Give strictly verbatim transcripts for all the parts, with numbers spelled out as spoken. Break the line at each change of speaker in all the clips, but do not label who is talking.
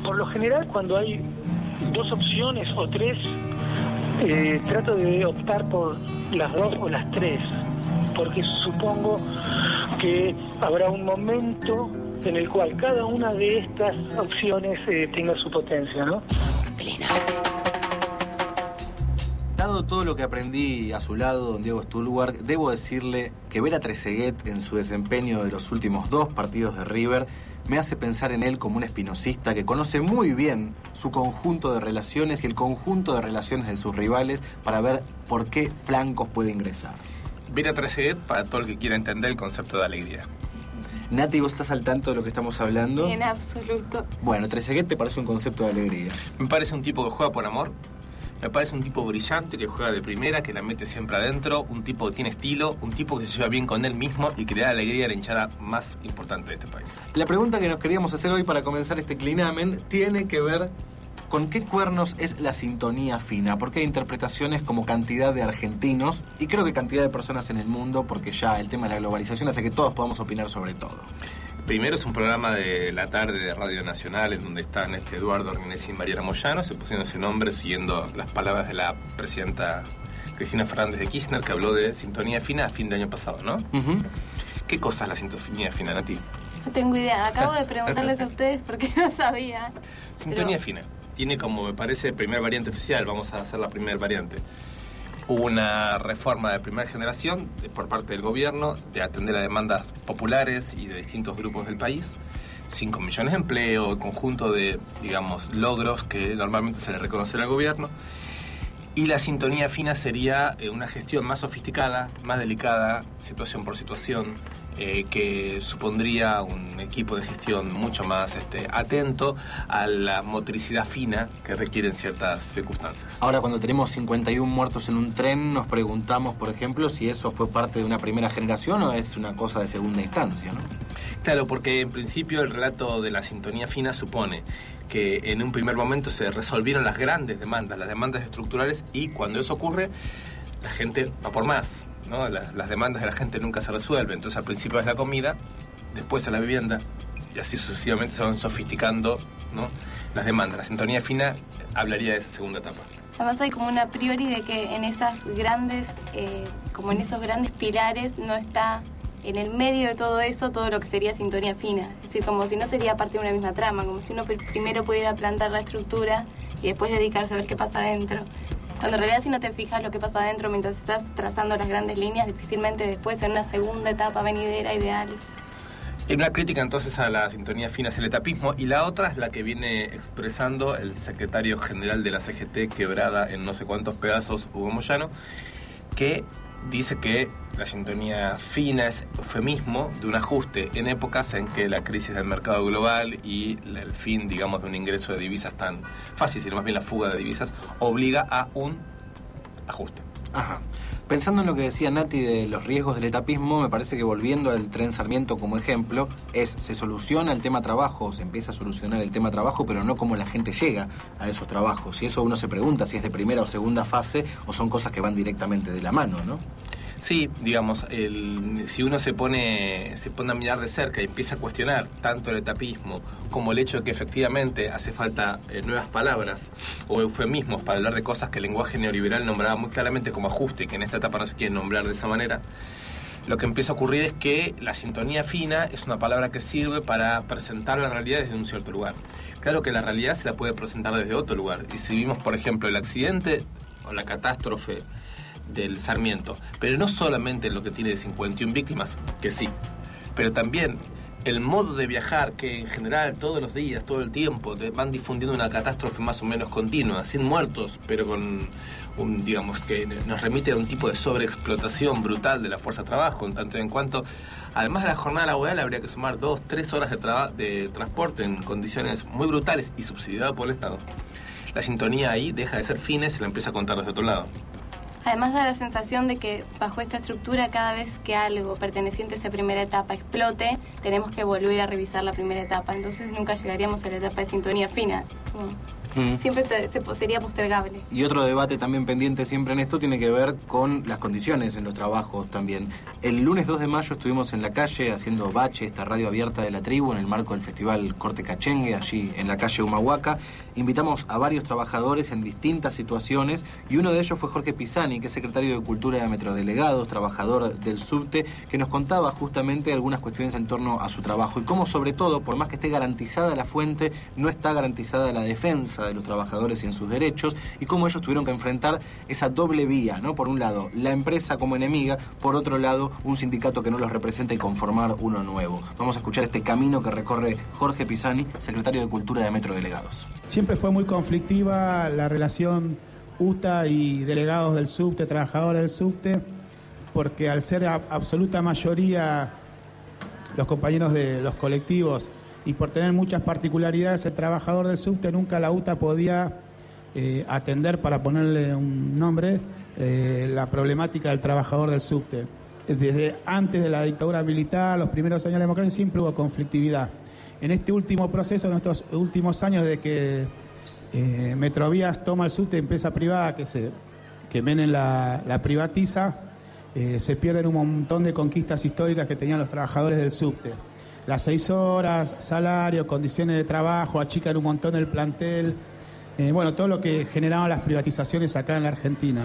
Por lo general, cuando hay dos opciones o tres, eh, trato de optar por las dos o las tres, porque supongo que habrá un momento en el cual cada una de estas opciones eh, tenga su potencia, ¿no?
Dado todo lo que aprendí a su lado, don Diego Stulwark, debo decirle que ver a Trezeguet en su desempeño de los últimos dos partidos de River me hace pensar en él como un espinosista que conoce muy bien su conjunto de relaciones y el conjunto de relaciones de sus rivales para ver por qué flancos puede ingresar.
Ver a Trezeguet para todo el que quiera entender el concepto de alegría.
Nati, ¿vos estás al tanto de lo que estamos hablando?
En absoluto.
Bueno, Trezeguet te parece un concepto de alegría.
Me parece un tipo que juega por amor. Me parece un tipo brillante que juega de primera, que la mete siempre adentro, un tipo que tiene estilo, un tipo que se lleva bien con él mismo y que le da alegría a la hinchada más importante de este país.
La pregunta que nos queríamos hacer hoy para comenzar este clinamen tiene que ver con qué cuernos es la sintonía fina, porque hay interpretaciones como cantidad de argentinos y creo que cantidad de personas en el mundo, porque ya el tema de la globalización hace que todos podamos opinar sobre todo.
Primero es un programa de la tarde de Radio Nacional en donde están este Eduardo Arminesi y Mariana Moyano. Se pusieron ese nombre siguiendo las palabras de la presidenta Cristina Fernández de Kirchner, que habló de sintonía fina a fin de año pasado, ¿no? Uh-huh. ¿Qué cosa es la sintonía fina, Nati?
No tengo idea. Acabo de preguntarles a ustedes porque no sabía.
Sintonía
Pero...
fina. Tiene como, me parece, primer variante oficial. Vamos a hacer la primera variante. Hubo una reforma de primera generación por parte del gobierno de atender a demandas populares y de distintos grupos del país. cinco millones de empleo, el conjunto de, digamos, logros que normalmente se le reconoce al gobierno. Y la sintonía fina sería una gestión más sofisticada, más delicada, situación por situación, eh, que supondría un equipo de gestión mucho más este, atento a la motricidad fina que requieren ciertas circunstancias.
Ahora, cuando tenemos cincuenta y uno muertos en un tren, nos preguntamos, por ejemplo, si eso fue parte de una primera generación o es una cosa de segunda instancia, ¿no?
Claro, porque en principio el relato de la sintonía fina supone que en un primer momento se resolvieron las grandes demandas, las demandas estructurales, y cuando eso ocurre, la gente va por más, ¿no? Las, las demandas de la gente nunca se resuelven. Entonces, al principio es la comida, después es la vivienda, y así sucesivamente se van sofisticando, ¿no?, las demandas. La sintonía fina hablaría de esa segunda etapa.
Además hay como una a priori de que en esas grandes, eh, como en esos grandes pilares no está en el medio de todo eso todo lo que sería sintonía fina. Es decir, como si no sería parte de una misma trama, como si uno primero pudiera plantar la estructura y después dedicarse a ver qué pasa adentro. Cuando en realidad si no te fijas lo que pasa adentro mientras estás trazando las grandes líneas, difícilmente después en una segunda etapa venidera ideal.
Una crítica entonces a la sintonía fina es el etapismo, y la otra es la que viene expresando el secretario general de la C G T, quebrada en no sé cuántos pedazos, Hugo Moyano, que dice que la sintonía fina es eufemismo de un ajuste en épocas en que la crisis del mercado global y el fin, digamos, de un ingreso de divisas tan fácil, sino más bien la fuga de divisas, obliga a un ajuste.
Ajá. Pensando en lo que decía Nati de los riesgos del etapismo, me parece que volviendo al tren Sarmiento como ejemplo, es se soluciona el tema trabajo, se empieza a solucionar el tema trabajo, pero no cómo la gente llega a esos trabajos. Y eso uno se pregunta si es de primera o segunda fase o son cosas que van directamente de la mano, ¿no?
Sí, digamos, el, si uno se pone, se pone a mirar de cerca y empieza a cuestionar tanto el etapismo como el hecho de que efectivamente hace falta eh, nuevas palabras o eufemismos para hablar de cosas que el lenguaje neoliberal nombraba muy claramente como ajuste y que en esta etapa no se quiere nombrar de esa manera, lo que empieza a ocurrir es que la sintonía fina es una palabra que sirve para presentar la realidad desde un cierto lugar. Claro que la realidad se la puede presentar desde otro lugar, y si vimos, por ejemplo, el accidente o la catástrofe del Sarmiento, pero no solamente lo que tiene de cincuenta y una víctimas, que sí, pero también el modo de viajar que en general todos los días, todo el tiempo te van difundiendo una catástrofe más o menos continua, sin muertos, pero con un, digamos, que nos remite a un tipo de sobreexplotación brutal de la fuerza de trabajo, en tanto y en cuanto, además de la jornada laboral, habría que sumar dos, tres horas de, traba- de transporte en condiciones muy brutales y subsidiado por el Estado. La sintonía ahí deja de ser fina y se la empieza a contar desde otro lado.
Además da la sensación de que bajo esta estructura, cada vez que algo perteneciente a esa primera etapa explote, tenemos que volver a revisar la primera etapa. Entonces nunca llegaríamos a la etapa de sintonía fina.
Mm.
Siempre se, se, sería postergable.
Y otro debate también pendiente siempre en esto tiene que ver con las condiciones en los trabajos también. El lunes dos de mayo estuvimos en la calle haciendo Bache, esta radio abierta de la tribu, en el marco del festival Corte Cachengue, allí en la calle Humahuaca. Invitamos a varios trabajadores en distintas situaciones y uno de ellos fue Jorge Pisani, que es secretario de Cultura de Metrodelegados, trabajador del subte, que nos contaba justamente algunas cuestiones en torno a su trabajo y cómo, sobre todo, por más que esté garantizada la fuente, no está garantizada la defensa de los trabajadores y en sus derechos, y cómo ellos tuvieron que enfrentar esa doble vía, ¿no? Por un lado, la empresa como enemiga, por otro lado, un sindicato que no los representa y conformar uno nuevo. Vamos a escuchar este camino que recorre Jorge Pisani, secretario de Cultura de Metrodelegados.
Siempre fue muy conflictiva la relación U T A y delegados del subte, trabajadores del subte, porque al ser a, absoluta mayoría los compañeros de los colectivos y por tener muchas particularidades, el trabajador del subte nunca la U T A podía eh, atender, para ponerle un nombre, eh, la problemática del trabajador del subte. Desde antes de la dictadura militar, los primeros años de la democracia, siempre hubo conflictividad. En este último proceso, en estos últimos años de que eh, Metrovías toma el subte, empresa privada que, se, que Menem la, la privatiza, eh, se pierden un montón de conquistas históricas que tenían los trabajadores del subte. Las seis horas, salario, condiciones de trabajo, achican un montón el plantel, eh, bueno, todo lo que generaban las privatizaciones acá en la Argentina.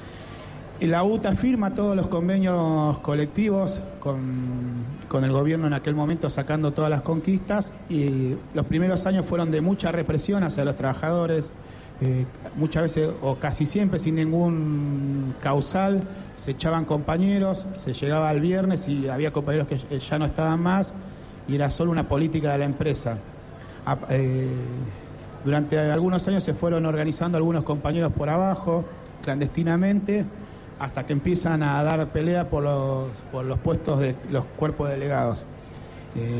La U T A firma todos los convenios colectivos con, con el gobierno en aquel momento, sacando todas las conquistas, y los primeros años fueron de mucha represión hacia los trabajadores, eh, muchas veces o casi siempre sin ningún causal, se echaban compañeros, se llegaba al viernes y había compañeros que ya no estaban más y era solo una política de la empresa. A, eh, durante algunos años se fueron organizando algunos compañeros por abajo, clandestinamente, hasta que empiezan a dar pelea por los, por los puestos de los cuerpos delegados. Eh,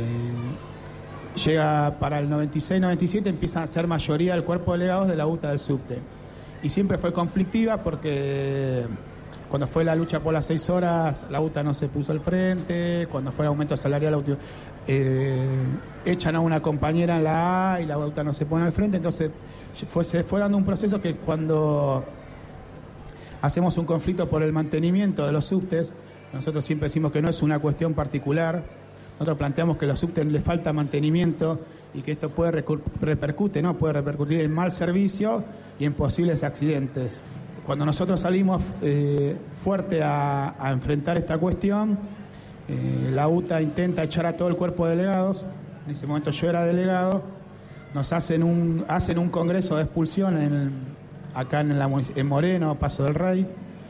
llega para el noventa y seis noventa y siete, empieza a ser mayoría el cuerpo de delegados de la U T A del subte. Y siempre fue conflictiva porque cuando fue la lucha por las seis horas, la U T A no se puso al frente, cuando fue el aumento salarial, eh, echan a una compañera en la A y la U T A no se pone al frente, entonces fue, se fue dando un proceso que cuando hacemos un conflicto por el mantenimiento de los subtes, nosotros siempre decimos que no es una cuestión particular, nosotros planteamos que a los subtes les falta mantenimiento y que esto puede repercute, ¿no? puede repercutir en mal servicio y en posibles accidentes. Cuando nosotros salimos eh, fuerte a, a enfrentar esta cuestión, eh, la U T A intenta echar a todo el cuerpo de delegados, en ese momento yo era delegado, nos hacen un, hacen un congreso de expulsión en el, acá en, la, en Moreno, Paso del Rey,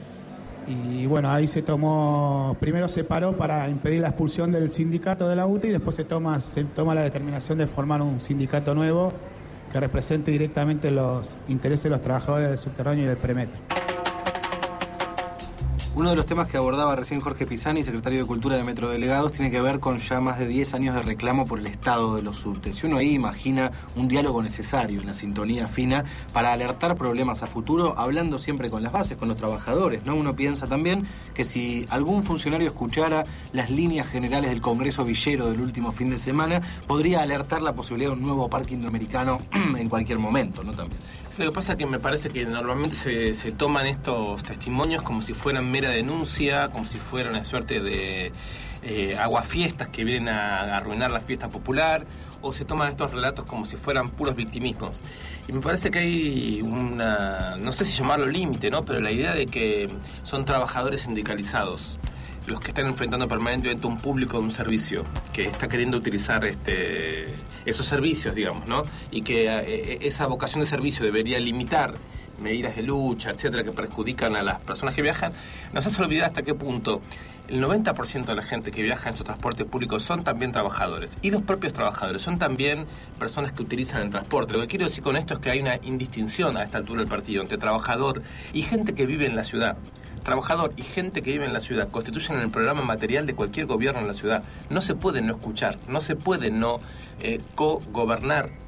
y bueno, ahí se tomó, primero se paró para impedir la expulsión del sindicato de la U T A y después se toma, se toma la determinación de formar un sindicato nuevo que represente directamente los intereses de los trabajadores del subterráneo y del Premetro.
Uno de los temas que abordaba recién Jorge Pisani, secretario de Cultura de Metrodelegados, tiene que ver con ya más de diez años de reclamo por el estado de los subtes. Y uno ahí imagina un diálogo necesario, una sintonía fina para alertar problemas a futuro, hablando siempre con las bases, con los trabajadores, ¿no? Uno piensa también que si algún funcionario escuchara las líneas generales del Congreso Villero del último fin de semana, podría alertar la posibilidad de un nuevo parque indoamericano en cualquier momento, ¿no? También.
Lo que pasa es que me parece que normalmente se, se toman estos testimonios como si fueran mera denuncia, como si fuera una suerte de eh, aguafiestas que vienen a arruinar la fiesta popular, o se toman estos relatos como si fueran puros victimismos. Y me parece que hay una, no sé si llamarlo límite, ¿no? Pero la idea de que son trabajadores sindicalizados los que están enfrentando permanentemente un público de un servicio que está queriendo utilizar este, esos servicios, digamos, ¿no? Y que eh, esa vocación de servicio debería limitar medidas de lucha, etcétera, que perjudican a las personas que viajan, nos hace olvidar hasta qué punto el noventa por ciento de la gente que viaja en su transporte público son también trabajadores. Y los propios trabajadores son también personas que utilizan el transporte. Lo que quiero decir con esto es que hay una indistinción a esta altura del partido entre trabajador y gente que vive en la ciudad. Trabajador y gente que vive en la ciudad constituyen el programa material de cualquier gobierno en la ciudad. No se puede no escuchar, no se puede no eh, co-gobernar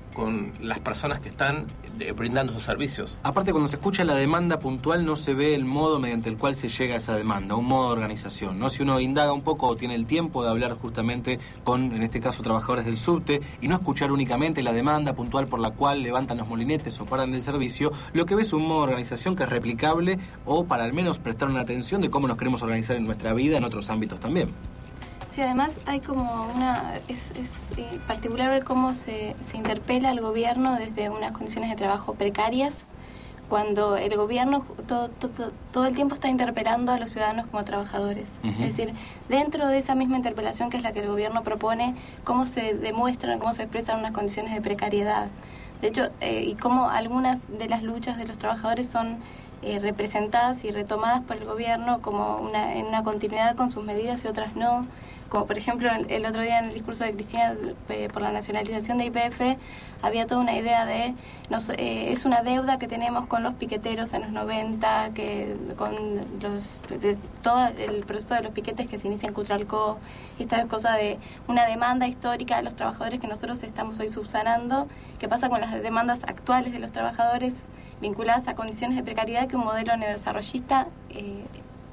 con las personas que están eh, brindando sus servicios.
Aparte, cuando se escucha la demanda puntual, no se ve el modo mediante el cual se llega a esa demanda, un modo de organización, ¿no? Si uno indaga un poco o tiene el tiempo de hablar justamente con, en este caso, trabajadores del subte, y no escuchar únicamente la demanda puntual por la cual levantan los molinetes o paran el servicio, lo que ve es un modo de organización que es replicable, o para al menos prestar una atención de cómo nos queremos organizar en nuestra vida en otros ámbitos también.
Sí, además hay como una... Es, es eh, particular ver cómo se, se interpela al gobierno desde unas condiciones de trabajo precarias, cuando el gobierno todo, todo, todo el tiempo está interpelando a los ciudadanos como trabajadores. Uh-huh. Es decir, dentro de esa misma interpelación que es la que el gobierno propone, cómo se demuestran, cómo se expresan unas condiciones de precariedad. De hecho, eh, y cómo algunas de las luchas de los trabajadores son eh, representadas y retomadas por el gobierno como una, en una continuidad con sus medidas y otras no. Como por ejemplo el, el otro día en el discurso de Cristina eh, por la nacionalización de Y P F había toda una idea de nos, eh, es una deuda que tenemos con los piqueteros en los noventa, que con los de, todo el proceso de los piquetes que se inicia en Cutralcó, esta cosa de una demanda histórica de los trabajadores que nosotros estamos hoy subsanando. ¿Qué pasa con las demandas actuales de los trabajadores vinculadas a condiciones de precariedad que un modelo neodesarrollista eh,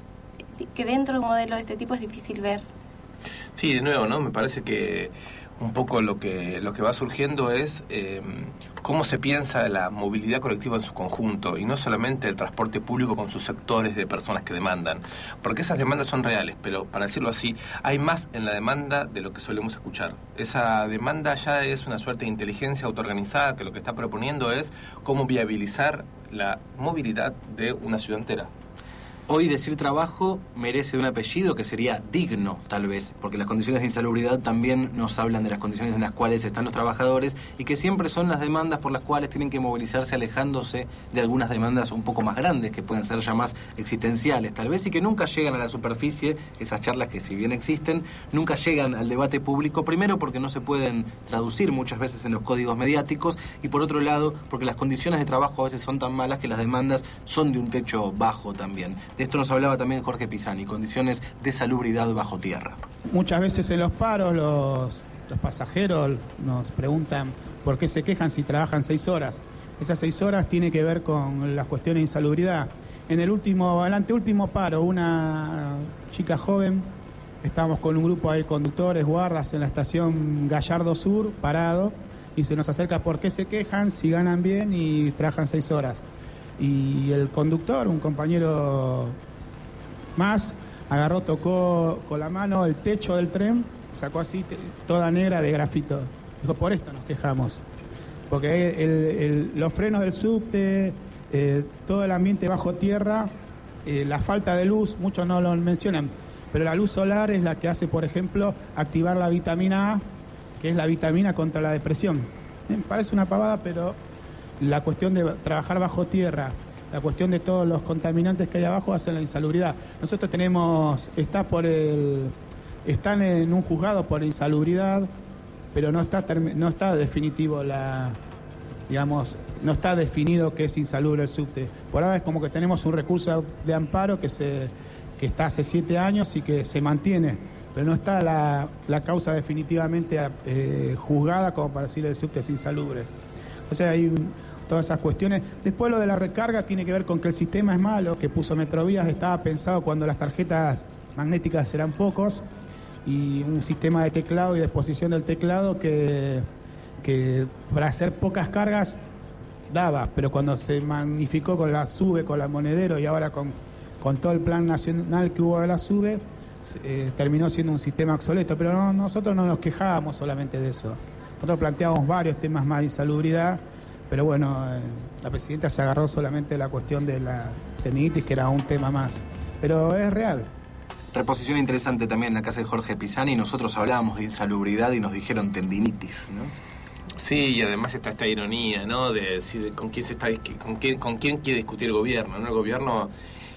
que dentro de un modelo de este tipo es difícil ver?
Sí, de nuevo, ¿no? Me parece que un poco lo que lo que va surgiendo es eh, cómo se piensa la movilidad colectiva en su conjunto y no solamente el transporte público con sus sectores de personas que demandan, porque esas demandas son reales, pero para decirlo así, hay más en la demanda de lo que solemos escuchar. Esa demanda ya es una suerte de inteligencia autoorganizada que lo que está proponiendo es cómo viabilizar la movilidad de una ciudad entera.
Hoy decir trabajo merece un apellido que sería digno, tal vez, porque las condiciones de insalubridad también nos hablan de las condiciones en las cuales están los trabajadores y que siempre son las demandas por las cuales tienen que movilizarse alejándose de algunas demandas un poco más grandes, que pueden ser ya más existenciales, tal vez, y que nunca llegan a la superficie, esas charlas que si bien existen, nunca llegan al debate público, primero porque no se pueden traducir muchas veces en los códigos mediáticos y por otro lado porque las condiciones de trabajo a veces son tan malas que las demandas son de un techo bajo también. De esto nos hablaba también Jorge Pisani, condiciones de salubridad bajo tierra. Muchas veces en los paros los, los pasajeros nos preguntan por qué se quejan si trabajan seis horas. Esas seis horas tiene que ver con las cuestiones de insalubridad. En el último, el anteúltimo paro, una chica joven, estábamos con un grupo de conductores, guardas en la estación Gallardo Sur, parado, y se nos acerca por qué se quejan si ganan bien y trabajan seis horas. Y el conductor, un compañero más, agarró, tocó con la mano el techo del tren, sacó así toda negra de grafito. Dijo, por esto nos quejamos. Porque el, el, los frenos del subte, eh, todo el ambiente bajo tierra, eh, la falta de luz, muchos no lo mencionan, pero la luz solar es la que hace, por ejemplo, activar la vitamina A, que es la vitamina contra la depresión. Eh, parece una pavada, pero la cuestión de trabajar bajo tierra, la cuestión de todos los contaminantes que hay abajo hacen la insalubridad. Nosotros tenemos, está por el, están en un juzgado por insalubridad, pero no está no está definitivo la, digamos, no está definido qué es insalubre el subte. Por ahora es como que tenemos un recurso de amparo que se que está hace siete años y que se mantiene, pero no está la, la causa definitivamente eh, juzgada como para decir el subte es insalubre. O sea, hay un, todas esas cuestiones. Después lo de la recarga tiene que ver con que el sistema es malo, que puso Metrovías, estaba pensado cuando las tarjetas magnéticas eran pocos, y un sistema de teclado y de exposición del teclado que, que para hacer pocas cargas daba, pero cuando se magnificó con la SUBE, con la Monedero y ahora con, con todo el plan nacional que hubo de la SUBE, eh, terminó siendo un sistema obsoleto. Pero no, nosotros no nos quejábamos solamente de eso. Nosotros planteamos varios temas más de insalubridad, pero bueno, eh, la presidenta se agarró solamente de la cuestión de la tendinitis, que era un tema más. Pero es real. Reposición interesante también en la casa de Jorge Pisani. Nosotros hablábamos de insalubridad y nos dijeron tendinitis, ¿no?
Sí, y además está esta ironía, ¿no? De decir con quién se está, con quién, con quién quiere discutir el gobierno, ¿no? El gobierno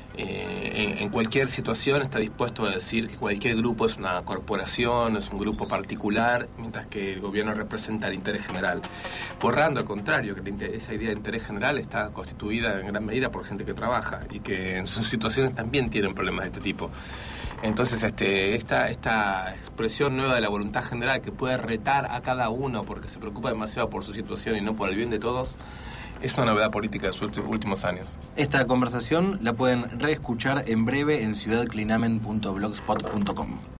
eh, en, en cualquier situación está dispuesto a decir que cualquier grupo es una corporación, es un grupo particular, mientras que el gobierno representa el interés general. Borrando, al contrario, que inter- esa idea de interés general está constituida en gran medida por gente que trabaja y que en sus situaciones también tienen problemas de este tipo. Entonces, este, esta, esta expresión nueva de la voluntad general que puede retar a cada uno porque se preocupa demasiado por su situación y no por el bien de todos, es una novedad política de sus últimos años.
Esta conversación la pueden reescuchar en breve en ciudad clinamen punto blogspot punto com.